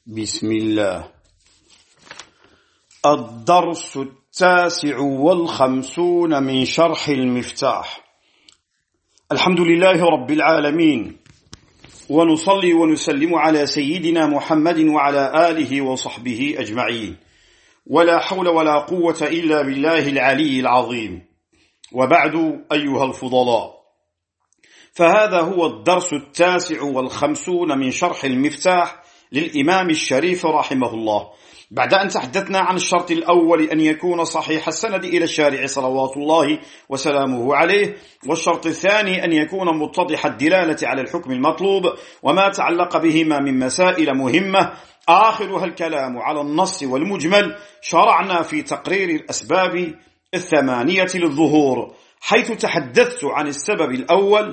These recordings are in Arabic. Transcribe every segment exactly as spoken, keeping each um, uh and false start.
بسم الله. الدرس التاسع والخمسون من شرح المفتاح. الحمد لله رب العالمين، ونصلي ونسلم على سيدنا محمد وعلى آله وصحبه أجمعين، ولا حول ولا قوة إلا بالله العلي العظيم. وبعد أيها الفضلاء، فهذا هو الدرس التاسع والخمسون من شرح المفتاح للإمام الشريف رحمه الله، بعد أن تحدثنا عن الشرط الأول أن يكون صحيح السند إلى الشارع صلوات الله وسلامه عليه، والشرط الثاني أن يكون متضح الدلالة على الحكم المطلوب وما تعلق بهما من مسائل مهمة، آخرها الكلام على النص والمجمل. شرعنا في تقرير الأسباب الثمانية للظهور، حيث تحدثت عن السبب الأول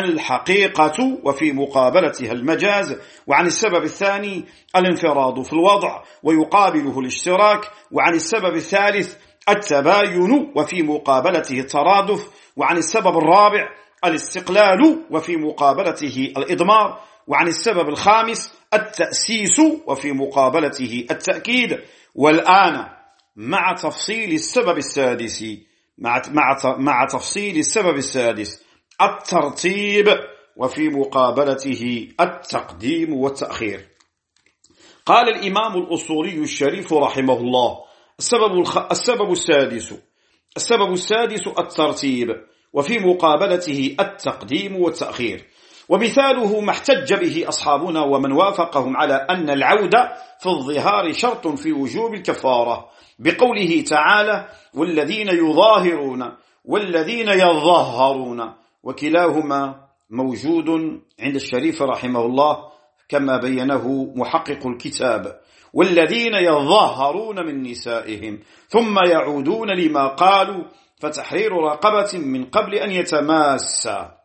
الحقيقة وفي مقابلتها المجاز، وعن السبب الثاني الانفراد في الوضع ويقابله الاشتراك، وعن السبب الثالث التباين وفي مقابلته الترادف، وعن السبب الرابع الاستقلال وفي مقابلته الإضمار، وعن السبب الخامس التأسيس وفي مقابلته التأكيد. والآن مع تفصيل السبب السادس مع مع مع تفصيل السبب السادس الترتيب وفي مقابلته التقديم والتأخير. قال الإمام الأصولي الشريف رحمه الله: السبب الخ... السبب السادس السبب السادس الترتيب وفي مقابلته التقديم والتأخير. ومثاله ما احتج به أصحابنا ومن وافقهم على أن العودة في الظهار شرط في وجوب الكفارة، بقوله تعالى: والذين يظاهرون والذين يظهرون، وكلاهما موجود عند الشريف رحمه الله كما بينه محقق الكتاب: والذين يظهرون من نسائهم ثم يعودون لما قالوا فتحرير رقبة من قبل أن يتماسا.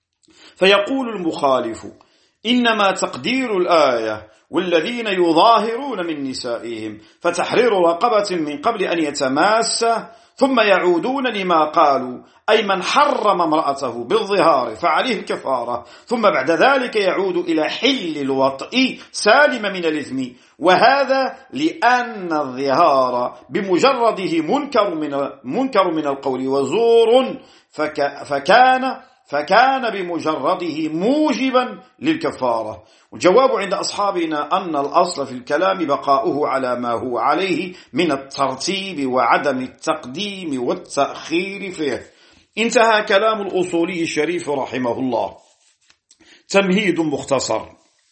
فيقول المخالف: إنما تقدير الآية والذين يظاهرون من نسائهم فتحرير رقبة من قبل أن يتماسا ثم يعودون لما قالوا، أي من حرم امرأته بالظهار فعليه الكفارة، ثم بعد ذلك يعود إلى حل الوطء سالم من الإثم. وهذا لأن الظهار بمجرده منكر من منكر من القول وزور، فك فكان فكان بمجرده موجبا للكفارة. والجواب عند أصحابنا أن الأصل في الكلام بقاؤه على ما هو عليه من الترتيب وعدم التقديم والتأخير فيه. انتهى كلام الأصولي الشريف رحمه الله. تمهيد مختصر: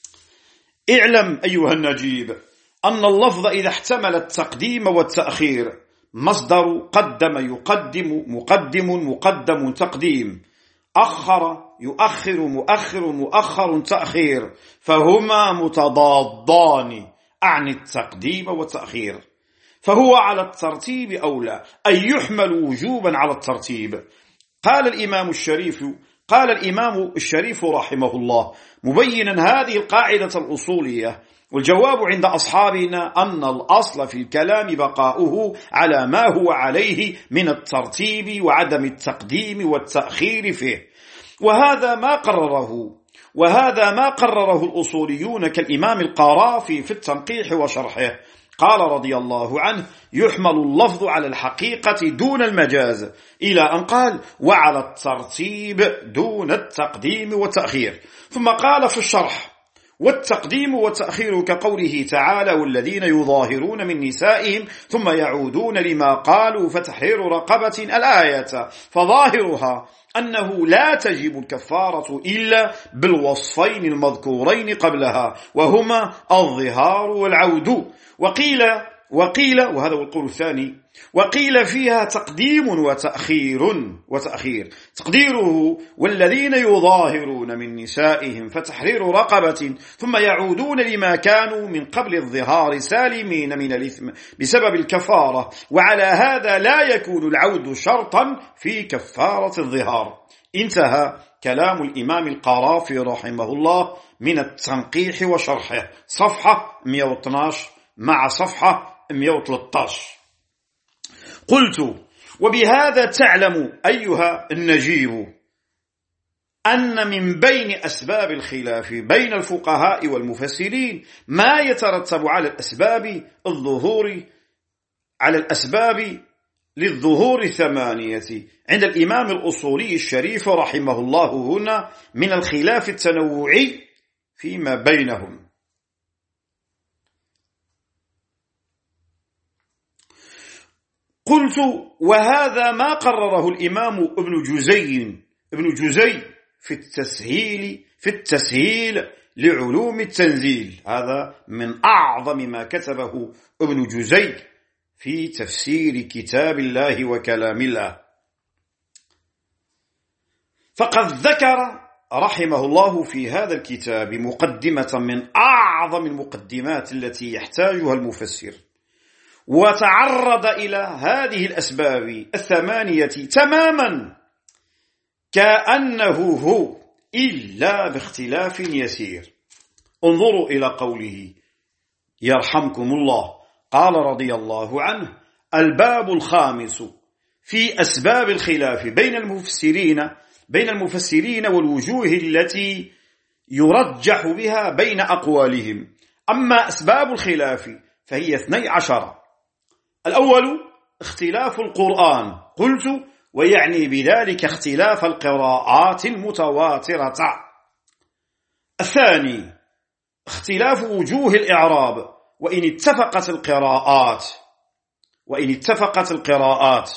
اعلم أيها النجيب أن اللفظ إذا احتمل التقديم والتأخير مصدر قدم يقدم مقدم مقدم تقديم، أخر يؤخر مؤخر مؤخر تأخير، فهما متضادان عن التقديم والتأخير، فهو على الترتيب أولى، أي يحمل وجوبا على الترتيب. قال الإمام الشريف قال الإمام الشريف رحمه الله مبينا هذه القاعدة الأصولية: والجواب عند أصحابنا أن الأصل في الكلام بقاؤه على ما هو عليه من الترتيب وعدم التقديم والتأخير فيه. وهذا ما قرره وهذا ما قرره الأصوليون كالإمام القرافي في التنقيح وشرحه. قال رضي الله عنه: يحمل اللفظ على الحقيقة دون المجاز، إلى أن قال: وعلى الترتيب دون التقديم والتأخير. ثم قال في الشرح: والتقديم والتأخير كقوله تعالى: والذين يظاهرون من نسائهم ثم يعودون لما قالوا فتحرير رقبة الآية، فظاهرها أنه لا تجب الكفارة إلا بالوصفين المذكورين قبلها، وهما الظهار والعود. وقيل وقيل وهذا هو القول الثاني: وقيل فيها تقديم وتأخير وتأخير تقديره: والذين يظاهرون من نسائهم فتحرير رقبة ثم يعودون لما كانوا من قبل الظهار سالمين من الإثم بسبب الكفارة. وعلى هذا لا يكون العود شرطا في كفارة الظهار. انتهى كلام الإمام القرافي رحمه الله من التنقيح وشرحه، صفحة مئة واثني عشر مع صفحة مئة وثلاثة عشر. قلت: وبهذا تعلم أيها النجيب أن من بين أسباب الخلاف بين الفقهاء والمفسرين ما يترتب على الأسباب الظهور على الأسباب للظهور الثمانية عند الإمام الأصولي الشريف رحمه الله هنا من الخلاف التنوعي فيما بينهم. قلت: وهذا ما قرره الإمام ابن جزي ابن جزي في التسهيل في التسهيل لعلوم التنزيل. هذا من أعظم ما كتبه ابن جزي في تفسير كتاب الله وكلام الله. فقد ذكر رحمه الله في هذا الكتاب مقدمة من أعظم المقدمات التي يحتاجها المفسر، وتعرض إلى هذه الأسباب الثمانية تماما كأنه هو إلا باختلاف يسير. انظروا إلى قوله يرحمكم الله، قال رضي الله عنه: الباب الخامس في أسباب الخلاف بين المفسرين بين المفسرين والوجوه التي يرجح بها بين أقوالهم. أما أسباب الخلاف فهي اثني عشر. الأول اختلاف القرآن، قلت: ويعني بذلك اختلاف القراءات المتواترة. الثاني اختلاف وجوه الإعراب وإن اتفقت القراءات وإن اتفقت القراءات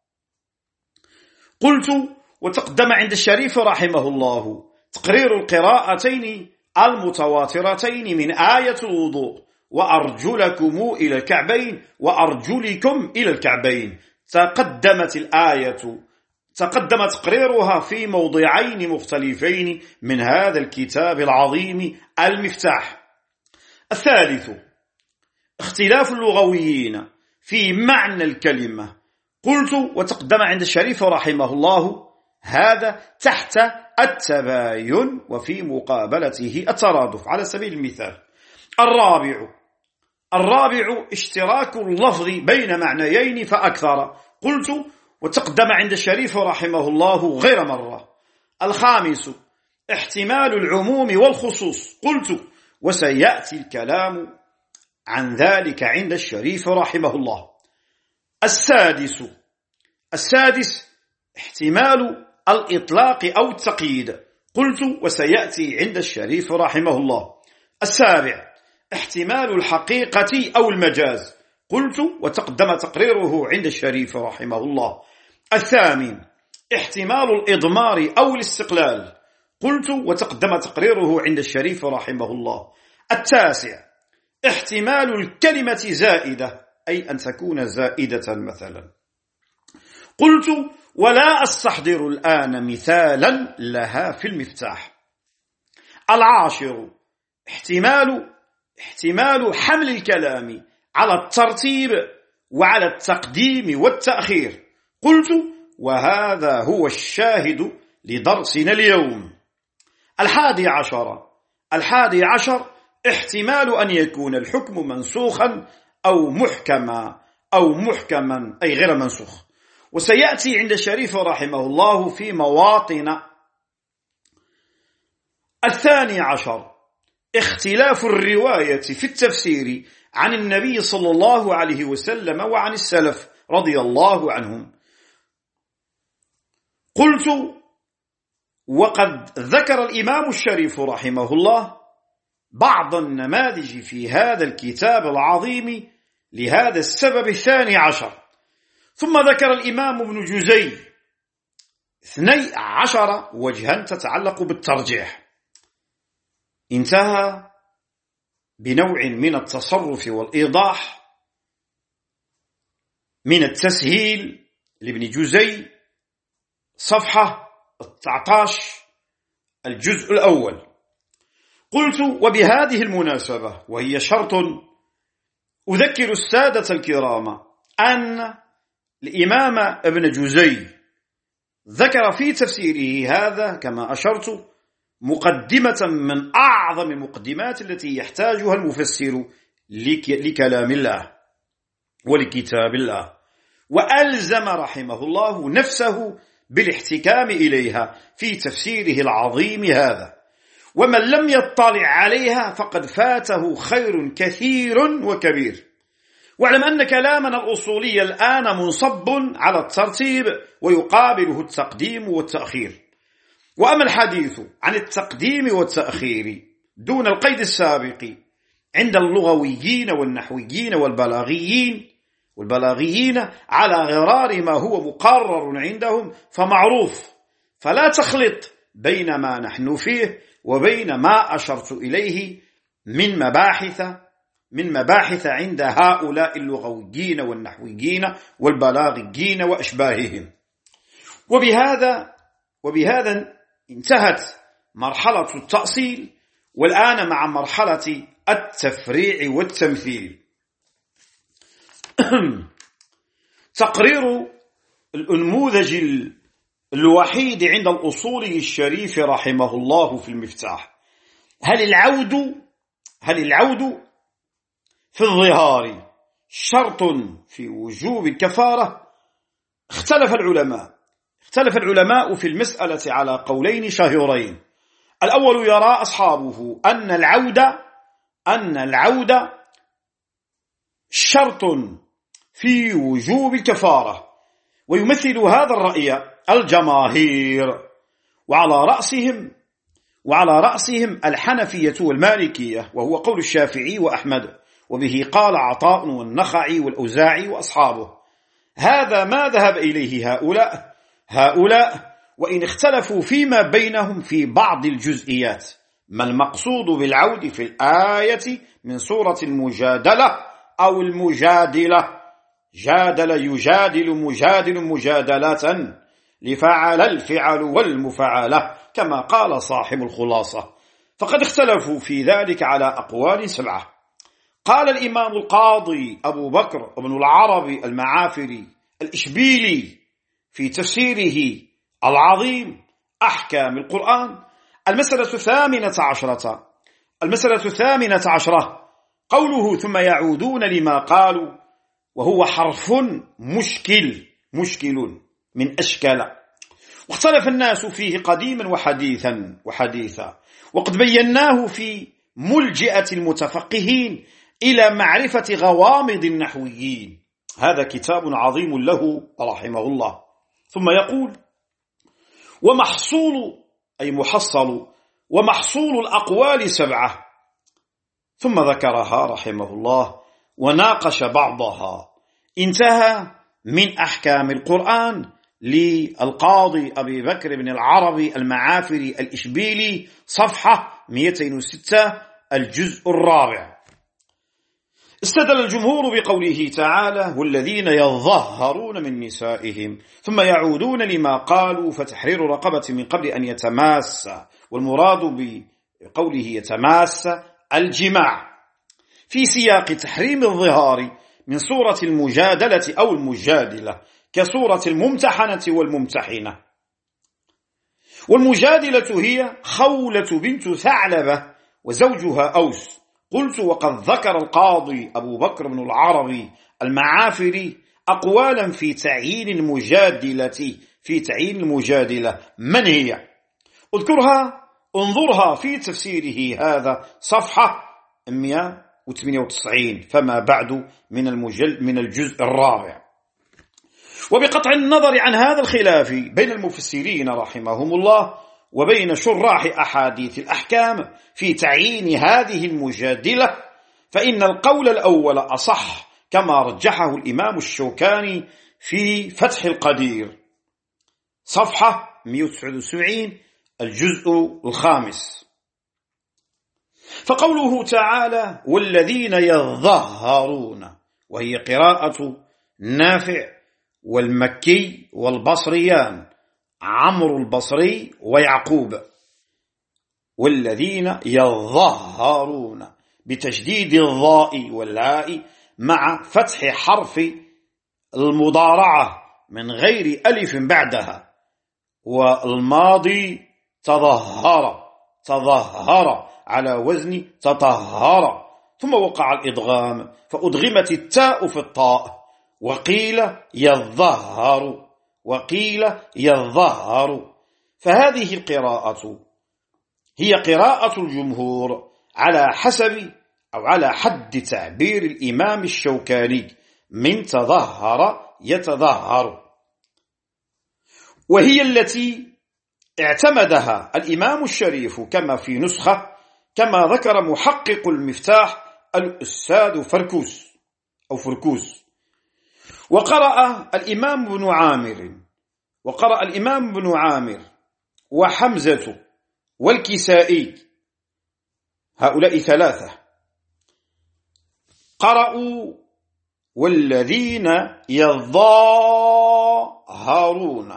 قلت: وتقدم عند الشريف رحمه الله تقرير القراءتين المتواترتين من آية الوضوء وأرجلكم إلى الكعبين وأرجلكم إلى الكعبين. تقدمت الآية تقدم تقريرها في موضعين مختلفين من هذا الكتاب العظيم المفتاح. الثالث اختلاف اللغويين في معنى الكلمة، قلت: وتقدم عند الشريف رحمه الله هذا تحت التباين وفي مقابلته الترادف على سبيل المثال. الرابع الرابع اشتراك اللفظ بين معنيين فأكثر، قلت: وتقدم عند الشريف رحمه الله غير مرة. الخامس احتمال العموم والخصوص، قلت: وسيأتي الكلام عن ذلك عند الشريف رحمه الله. السادس السادس احتمال الإطلاق أو التقييد، قلت: وسيأتي عند الشريف رحمه الله. السابع احتمال الحقيقة أو المجاز، قلت: وتقدم تقريره عند الشريف رحمه الله. الثامن احتمال الإضمار أو الاستقلال، قلت: وتقدم تقريره عند الشريف رحمه الله. التاسع احتمال الكلمة زائدة، أي أن تكون زائدة مثلا، قلت: ولا أستحضر الآن مثالا لها في المفتاح. العاشر احتمال احتمال حمل الكلام على الترتيب وعلى التقديم والتأخير، قلت: وهذا هو الشاهد لدرسنا اليوم. الحادي عشر الحادي عشر احتمال أن يكون الحكم منسوخا أو محكما أو محكما أي غير منسوخ، وسيأتي عند الشريف رحمه الله في مواطن. الثاني عشر اختلاف الرواية في التفسير عن النبي صلى الله عليه وسلم وعن السلف رضي الله عنهم، قلت: وقد ذكر الإمام الشريف رحمه الله بعض النماذج في هذا الكتاب العظيم لهذا السبب الثاني عشر. ثم ذكر الإمام ابن جزي اثني عشر وجها تتعلق بالترجيح. انتهى بنوع من التصرف والإيضاح من التسهيل لابن جزي، صفحة تسعة عشر الجزء الأول. قلت: وبهذه المناسبة وهي شرط أذكر السادة الكرام أن الإمام ابن جزي ذكر في تفسيره هذا كما أشرت مقدمة من أعظم المقدمات التي يحتاجها المفسر لكلام الله ولكتاب الله، وألزم رحمه الله نفسه بالاحتكام إليها في تفسيره العظيم هذا، ومن لم يطلع عليها فقد فاته خير كثير وكبير. واعلم أن كلامنا الأصولي الآن منصب على الترتيب ويقابله التقديم والتأخير. وأما الحديث عن التقديم والتأخير دون القيد السابق عند اللغويين والنحويين والبلاغيين والبلاغيين على غرار ما هو مقرر عندهم فمعروف، فلا تخلط بين ما نحن فيه وبين ما أشرت إليه من مباحث من مباحث عند هؤلاء اللغويين والنحويين والبلاغيين وأشباههم. وبهذا وبهذا انتهت مرحلة التأصيل، والآن مع مرحلة التفريع والتمثيل. تقرير الأنموذج الوحيد عند الأصولي الشريف رحمه الله في المفتاح: هل العود هل العود في الظهار شرط في وجوب الكفارة؟ اختلف العلماء اختلف العلماء في المسألة على قولين شهيرين. الأول يرى أصحابه أن العود أن العود شرط في وجوب الكفارة، ويمثل هذا الرأي الجماهير، وعلى رأسهم وعلى رأسهم الحنفية والمالكية، وهو قول الشافعي وأحمد، وبه قال عطاء والنخعي والأوزاعي وأصحابه. هذا ما ذهب إليه هؤلاء هؤلاء وإن اختلفوا فيما بينهم في بعض الجزئيات. ما المقصود بالعود في الآية من سورة المجادلة أو المجادلة؟ جادل يجادل مجادل مجادلة لفعل الفعل والمفعلة كما قال صاحب الخلاصة. فقد اختلفوا في ذلك على أقوال سبعة. قال الإمام القاضي أبو بكر بن العربي المعافري الإشبيلي في تفسيره العظيم أحكام القرآن: المسألة الثامنة عشرة المسألة الثامنة عشرة قوله ثم يعودون لما قالوا، وهو حرف مشكل مشكل من أشكال، واختلف الناس فيه قديما وحديثا وحديثا وقد بيناه في ملجئة المتفقهين إلى معرفة غوامض النحويين. هذا كتاب عظيم له رحمه الله. ثم يقول: ومحصول أي محصل ومحصول الأقوال سبعة. ثم ذكرها رحمه الله وناقش بعضها. انتهى من أحكام القرآن للقاضي أبي بكر بن العربي المعافري الإشبيلي صفحة مئتين وستة الجزء الرابع. استدل الجمهور بقوله تعالى: والذين يظهرون من نسائهم ثم يعودون لما قالوا فتحرير رقبة من قبل أن يتماس، والمراد بقوله يتماس الجماع، في سياق تحريم الظهار من سورة المجادلة أو المجادلة كسورة الممتحنة والممتحنة. والمجادلة هي خولة بنت ثعلبة وزوجها أوس. قلت: وقد ذكر القاضي أبو بكر بن العربي المعافري أقوالا في تعيين المجادلة في تعيين المجادلة من هي؟ اذكرها انظرها في تفسيره هذا صفحة مئة وثمانية وتسعين فما بعد من المجل من الجزء الرابع. وبقطع النظر عن هذا الخلاف بين المفسرين رحمهم الله وبين شراح أحاديث الأحكام في تعيين هذه المجادلة، فإن القول الأول أصح كما رجحه الإمام الشوكاني في فتح القدير صفحة مئة وتسعة وسبعين الجزء الخامس. فقوله تعالى: والذين يظهرون، وهي قراءة نافع والمكي والبصريان عمرو البصري ويعقوب، والذين يظهرون بتشديد الضاء واللاء مع فتح حرف المضارعة من غير ألف بعدها، والماضي تظهر تظهر على وزن تطهر، ثم وقع الإدغام فأدغمت التاء في الطاء وقيل يظهر وقيل يظهر. فهذه القراءة هي قراءة الجمهور على حسب أو على حد تعبير الإمام الشوكاني من تظهر يتظهر، وهي التي اعتمدها الإمام الشريف كما في نسخة كما ذكر محقق المفتاح الأستاذ فركوس أو فركوس. وقرأ الإمام بن عامر وقرأ الإمام بن عامر وحمزة والكسائي، هؤلاء ثلاثة قرأوا والذين يظاهرون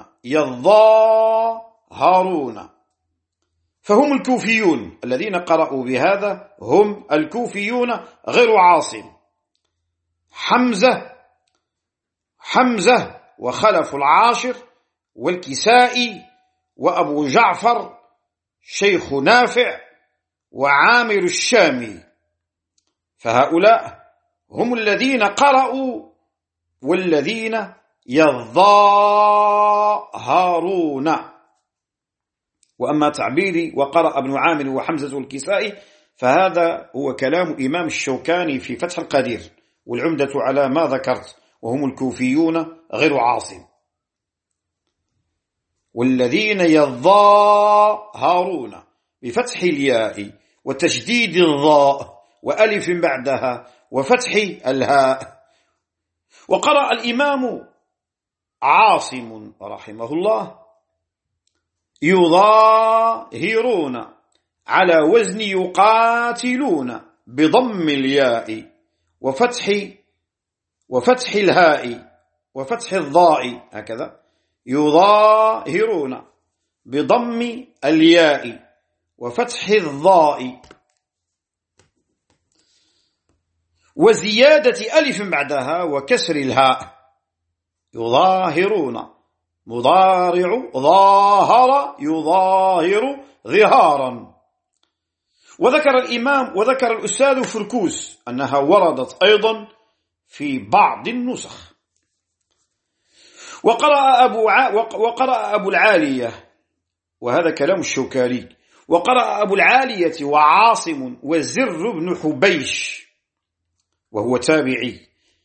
يظاهرون، فهم الكوفيون. الذين قرأوا بهذا هم الكوفيون غير عاصم. حمزة حمزة وخلف العاشر والكسائي وأبو جعفر شيخ نافع وعامر الشامي، فهؤلاء هم الذين قرأوا والذين يظاهرون. وأما تعبيري وقرأ ابن عامر وحمزة والكسائي فهذا هو كلام إمام الشوكاني في فتح القدير، والعمدة على ما ذكرت وهم الكوفيون غير عاصم. والذين يظاهرون بفتح الياء وتشديد الضاء وألف بعدها وفتح الهاء. وقرأ الإمام عاصم رحمه الله يظاهرون على وزن يقاتلون بضم الياء وفتح وفتح الهاء وفتح الضاء، هكذا يظاهرون بضم الياء وفتح الضاء وزيادة ألف بعدها وكسر الهاء. يظاهرون مضارع ظاهر يظاهر ظهارا. وذكر الإمام وذكر الأستاذ فركوس أنها وردت أيضا في بعض النسخ. وقرأ أبو, ع... وقرأ أبو العالية، وهذا كلام الشوكاني، وقرأ أبو العالية وعاصم وزر بن حبيش وهو تابعي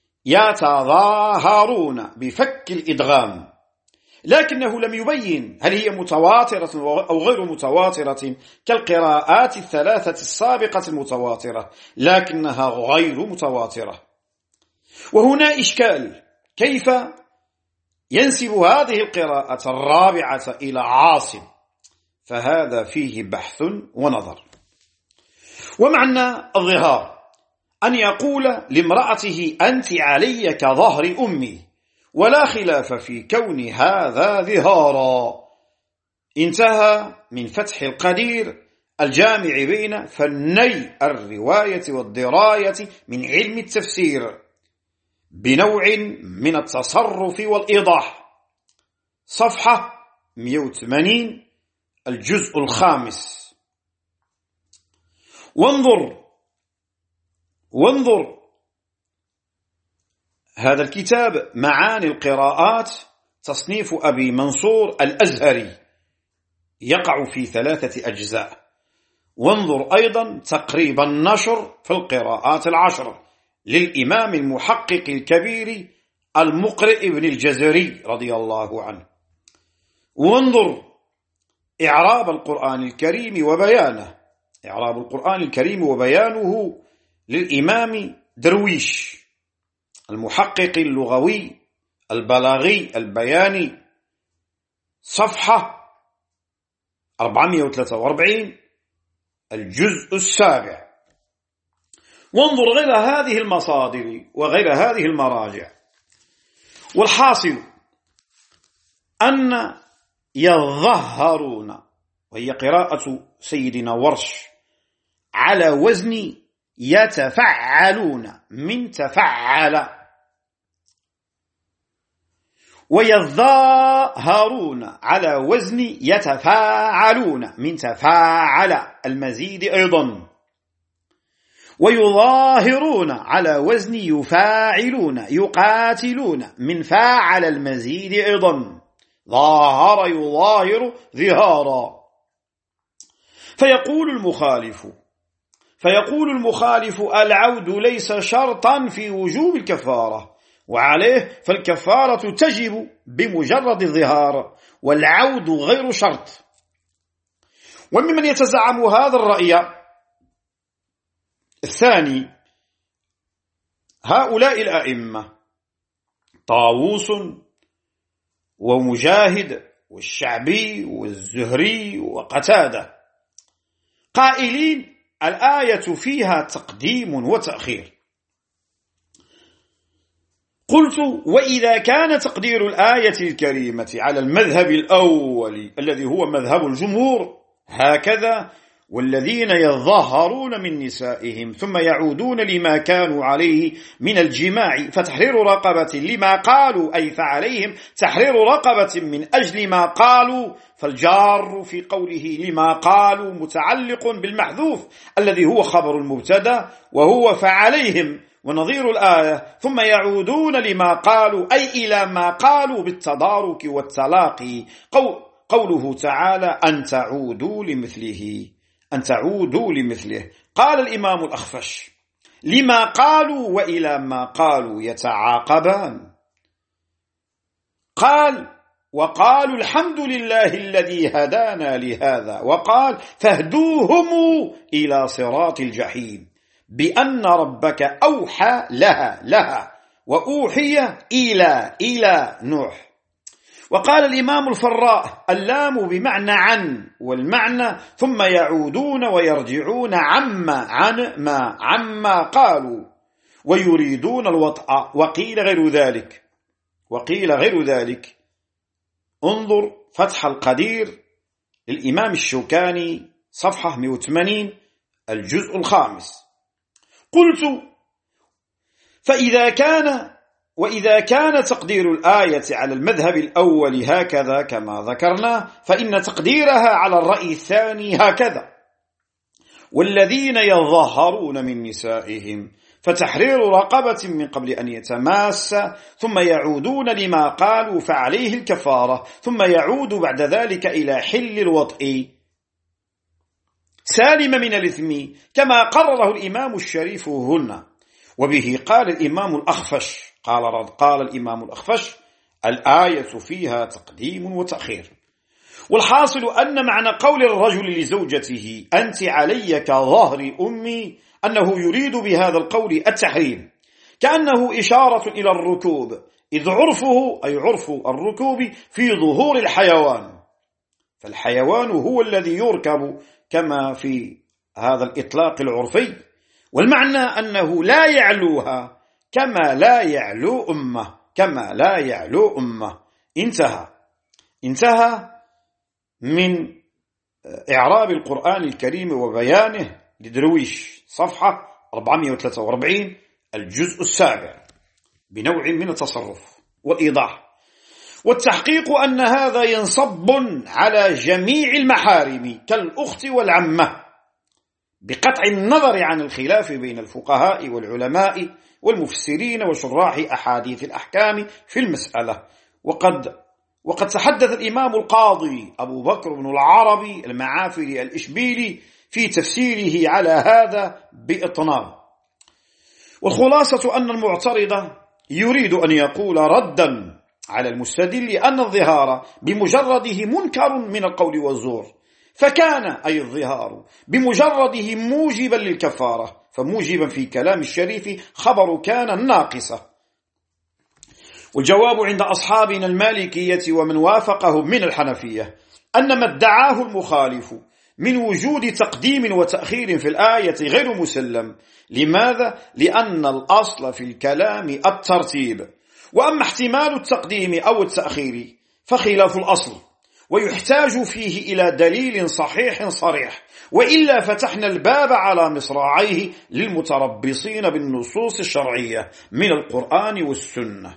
يتظاهرون بفك الإدغام، لكنه لم يبين هل هي متواترة أو غير متواترة كالقراءات الثلاثة السابقة المتواترة، لكنها غير متواترة. وهنا إشكال، كيف ينسب هذه القراءة الرابعة إلى عاصم؟ فهذا فيه بحث ونظر. ومعنى الظهار أن يقول لامرأته أنت علي كظهر أمي، ولا خلاف في كون هذا ظهارا. انتهى من فتح القدير الجامع بين فني الرواية والدراية من علم التفسير بنوع من التصرف والإيضاح، صفحة مئة وثمانين الجزء الخامس. وانظر وانظر هذا الكتاب معاني القراءات تصنيف أبي منصور الأزهري، يقع في ثلاثة أجزاء. وانظر أيضا تقريب النشر في القراءات العشر للإمام المحقق الكبير المقرئ ابن الجزري رضي الله عنه. وانظر إعراب القرآن الكريم وبيانه إعراب القرآن الكريم وبيانه للإمام درويش المحقق اللغوي البلاغي البياني، صفحة أربعمئة وثلاثة وأربعين الجزء السابع. وانظر غير هذه المصادر وغير هذه المراجع. والحاصل أن يظهرون، وهي قراءة سيدنا ورش، على وزن يتفعلون من تفعل، ويظاهرون على وزن يتفاعلون من تفاعل المزيد أيضا، ويظاهرون على وزن يفاعلون يقاتلون من فاعل المزيد أيضا، ظاهر يظاهر ظهارا. فيقول المخالف فيقول المخالف العود ليس شرطا في وجوب الكفارة، وعليه فالكفارة تجب بمجرد الظهار والعود غير شرط. وممن يتزعم هذا الرأي الثاني هؤلاء الأئمة طاووس ومجاهد والشعبي والزهري وقتادة، قائلين الآية فيها تقديم وتأخير. قلت: وإذا كان تقدير الآية الكريمة على المذهب الأول الذي هو مذهب الجمهور هكذا: والذين يظهرون من نسائهم ثم يعودون لما كانوا عليه من الجماع فتحرير رقبة لما قالوا، أي فعليهم تحرير رقبة من أجل ما قالوا، فالجار في قوله لما قالوا متعلق بالمحذوف الذي هو خبر المبتدا وهو فعليهم، ونظير الآية ثم يعودون لما قالوا أي إلى ما قالوا بالتدارك والتلاقي قوله تعالى أن تعودوا لمثله أن تعودوا لمثله. قال الإمام الأخفش: لما قالوا وإلى ما قالوا يتعاقبان. قال: وقالوا الحمد لله الذي هدانا لهذا، وقال فاهدوهم إلى صراط الجحيم بأن ربك أوحى لها لها وأوحي إلى إلى نوح. وقال الإمام الفراء: اللام بمعنى عن، والمعنى ثم يعودون ويرجعون عما عن ما عما قالوا ويريدون الوطأ. وقيل غير ذلك وقيل غير ذلك انظر فتح القدير للإمام الشوكاني صفحة مئة وثمانين الجزء الخامس. قلت: فإذا كان وإذا كان تقدير الآية على المذهب الأول هكذا كما ذكرنا، فإن تقديرها على الرأي الثاني هكذا: والذين يظهرون من نسائهم فتحرير رقبة من قبل أن يتماس ثم يعودون لما قالوا فعليه الكفارة ثم يعود بعد ذلك إلى حل الوطء سالم من الإثم كما قرره الإمام الشريف هنا. وبه قال الإمام الأخفش قال, قال الإمام الأخفش: الآية فيها تقديم وتأخير. والحاصل أن معنى قول الرجل لزوجته أنت علي كظهر أمي أنه يريد بهذا القول التحريم، كأنه إشارة إلى الركوب، إذ عرفه أي عرف الركوب في ظهور الحيوان، فالحيوان هو الذي يركب كما في هذا الإطلاق العرفي، والمعنى أنه لا يعلوها كما لا يعلو أمه كما لا يعلو أمه. انتهى انتهى من إعراب القرآن الكريم وبيانه لدرويش صفحة أربعمئة وثلاثة وأربعين الجزء السابع بنوع من التصرف والإيضاح. والتحقيق أن هذا ينصب على جميع المحارم كالأخت والعمة، بقطع النظر عن الخلاف بين الفقهاء والعلماء والمفسرين وشراح أحاديث الأحكام في المسألة. وقد وقد تحدث الإمام القاضي أبو بكر بن العربي المعافري الإشبيلي في تفسيره على هذا بإطناب. والخلاصة أن المعترض يريد أن يقول ردا على المستدل أن الظهار بمجرده منكر من القول والزور، فكان أي الظهار بمجرده موجبا للكفارة، فموجبا في كلام الشريف خبر كان ناقصة. والجواب عند أصحابنا المالكية ومن وافقهم من الحنفية أن ما ادعاه المخالف من وجود تقديم وتأخير في الآية غير مسلم. لماذا؟ لأن الأصل في الكلام الترتيب، وأما احتمال التقديم أو التأخير فخلاف الأصل، ويحتاج فيه إلى دليل صحيح صريح، وإلا فتحنا الباب على مصراعيه للمتربصين بالنصوص الشرعية من القرآن والسنة.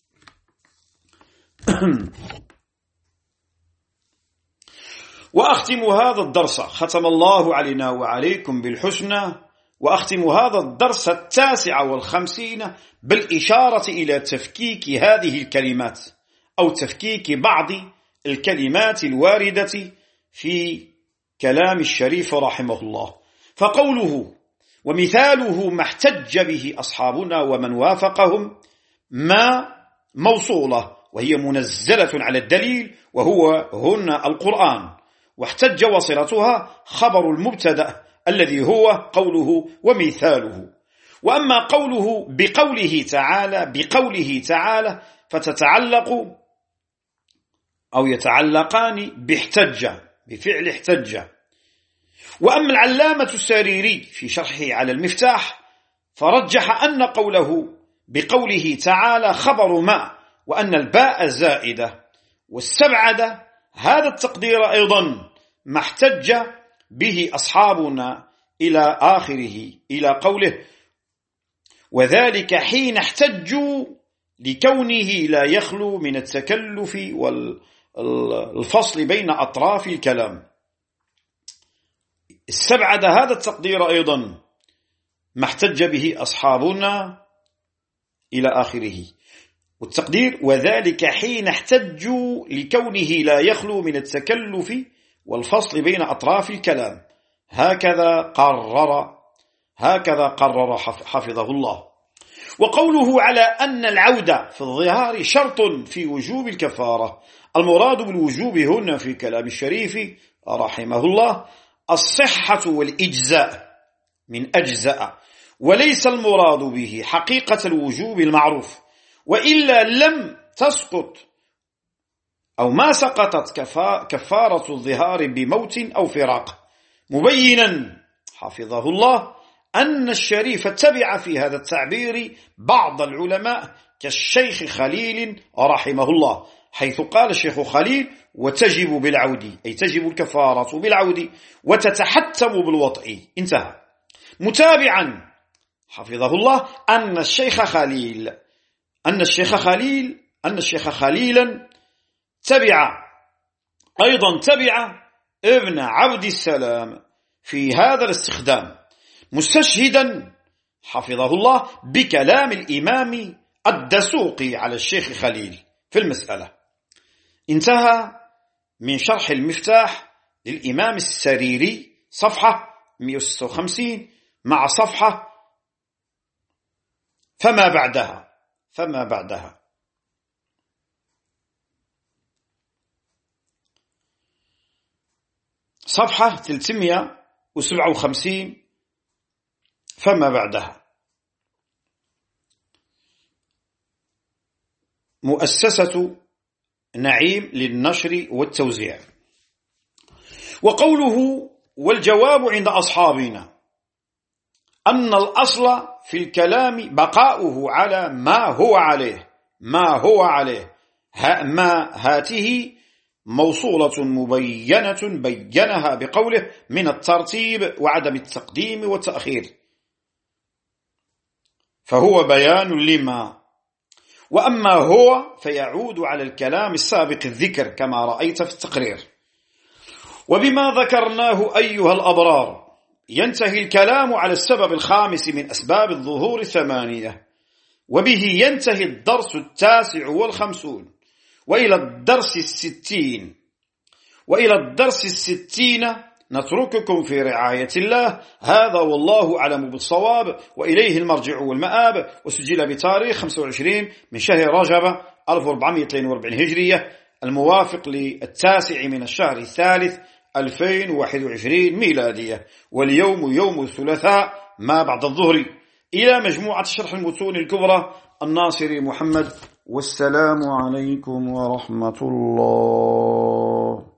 وأختم هذا الدرس، ختم الله علينا وعليكم بالحسنى، وأختم هذا الدرس التاسع والخمسين بالإشارة إلى تفكيك هذه الكلمات أو تفكيك بعض الكلمات الواردة في كلام الشريف رحمه الله. فقوله ومثاله ما احتج به أصحابنا ومن وافقهم ما موصولة وهي منزلة على الدليل وهو هنا القرآن، واحتج وصلتها خبر المبتدأ الذي هو قوله ومثاله. وأما قوله بقوله تعالى بقوله تعالى فتتعلق أو يتعلقان باحتج بفعل احتج. وأما العلامة السريري في شرحه على المفتاح فرجح أن قوله بقوله تعالى خبر ما وأن الباء زائدة، واستبعد هذا التقدير أيضا ما احتج به أصحابنا إلى آخره إلى قوله وذلك حين احتجوا لكونه لا يخلو من التكلف والفصل بين أطراف الكلام. استبعد هذا التقدير أيضا ما احتج به أصحابنا إلى آخره، والتقدير وذلك حين احتجوا لكونه لا يخلو من التكلف والفصل بين أطراف الكلام. هكذا قرر هكذا قرر حفظه الله. وقوله على أن العودة في الظهار شرط في وجوب الكفارة، المراد بالوجوب هنا في كلام الشريف رحمه الله الصحة والإجزاء من أجزاء، وليس المراد به حقيقة الوجوب المعروف، وإلا لم تسقط أو ما سقطت كفارة الظهار بموت أو فراق، مبينا حفظه الله أن الشريف تبع في هذا التعبير بعض العلماء كالشيخ خليل رحمه الله، حيث قال الشيخ خليل وتجب بالعود، أي تجب الكفارة بالعود وتتحتم بالوطء، انتهى. متابعا حفظه الله أن الشيخ خليل أن الشيخ خليل أن الشيخ خليلا تبع أيضا تبع ابن عبد السلام في هذا الاستخدام، مستشهدا حفظه الله بكلام الإمام الدسوقي على الشيخ خليل في المسألة. انتهى من شرح المفتاح للإمام السريري صفحة مئة وستة وخمسين مع صفحة فما بعدها فما بعدها صفحة ثلاثمئة وسبعة وخمسين فما بعدها. مؤسسة نعيم للنشر والتوزيع. وقوله والجواب عند أصحابنا أن الأصل في الكلام بقاؤه على ما هو عليه ما هو عليه ما هاته موصولة مبينة بينها بقوله من الترتيب وعدم التقديم والتأخير، فهو بيان لما. وأما هو فيعود على الكلام السابق الذكر كما رأيت في التقرير. وبما ذكرناه أيها الأبرار ينتهي الكلام على السبب الخامس من أسباب الظهور الثمانية، وبه ينتهي الدرس التاسع والخمسون وإلى الدرس الستين وإلى الدرس الستين نترككم في رعاية الله. هذا والله أعلم بالصواب، وإليه المرجع والمآب. وسجل بتاريخ خمسة وعشرين من شهر رجب ألف وأربعمئة واثنين وأربعين هجرية الموافق للتاسع من الشهر الثالث ألفين وواحد وعشرين ميلادية، واليوم يوم الثلاثاء ما بعد الظهر. إلى مجموعة شرح المتون الكبرى الناصري محمد، والسلام عليكم ورحمة الله.